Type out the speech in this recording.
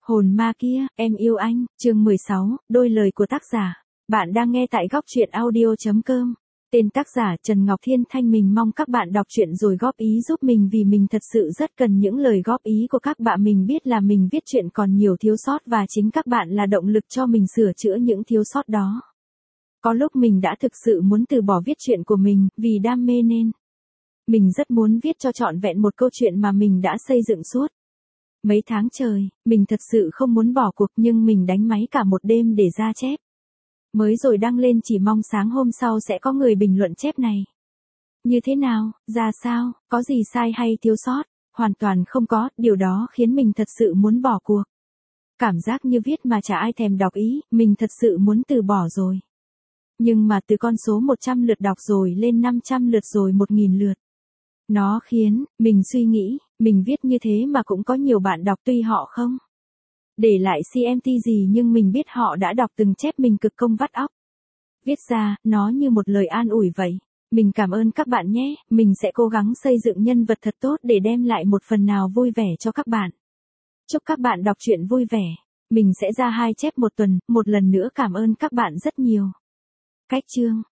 Hồn ma kia, em yêu anh, chương 16, đôi lời của tác giả. Bạn đang nghe tại góc truyện audio.com. Tên tác giả Trần Ngọc Thiên Thanh. Mình mong các bạn đọc truyện rồi góp ý giúp mình vì mình thật sự rất cần những lời góp ý của các bạn. Mình biết là mình viết truyện còn nhiều thiếu sót và chính các bạn là động lực cho mình sửa chữa những thiếu sót đó. Có lúc mình đã thực sự muốn từ bỏ viết truyện của mình vì đam mê nên mình rất muốn viết cho trọn vẹn một câu chuyện mà mình đã xây dựng suốt mấy tháng trời. Mình thật sự không muốn bỏ cuộc nhưng mình đánh máy cả một đêm để ra chép. Mới rồi đăng lên chỉ mong sáng hôm sau sẽ có người bình luận chép này. Như thế nào, ra sao, có gì sai hay thiếu sót? Hoàn toàn không có, điều đó khiến mình thật sự muốn bỏ cuộc. Cảm giác như viết mà chả ai thèm đọc ý, mình thật sự muốn từ bỏ rồi. Nhưng mà từ con số 100 lượt đọc rồi lên 500 lượt rồi 1000 lượt. Nó khiến mình suy nghĩ, mình viết như thế mà cũng có nhiều bạn đọc tuy họ không để lại CMT gì nhưng mình biết họ đã đọc từng chép mình cực công vắt óc. Viết ra, nó như một lời an ủi vậy. Mình cảm ơn các bạn nhé, mình sẽ cố gắng xây dựng nhân vật thật tốt để đem lại một phần nào vui vẻ cho các bạn. Chúc các bạn đọc truyện vui vẻ. Mình sẽ ra 2 chép một tuần, một lần nữa cảm ơn các bạn rất nhiều. Cách chương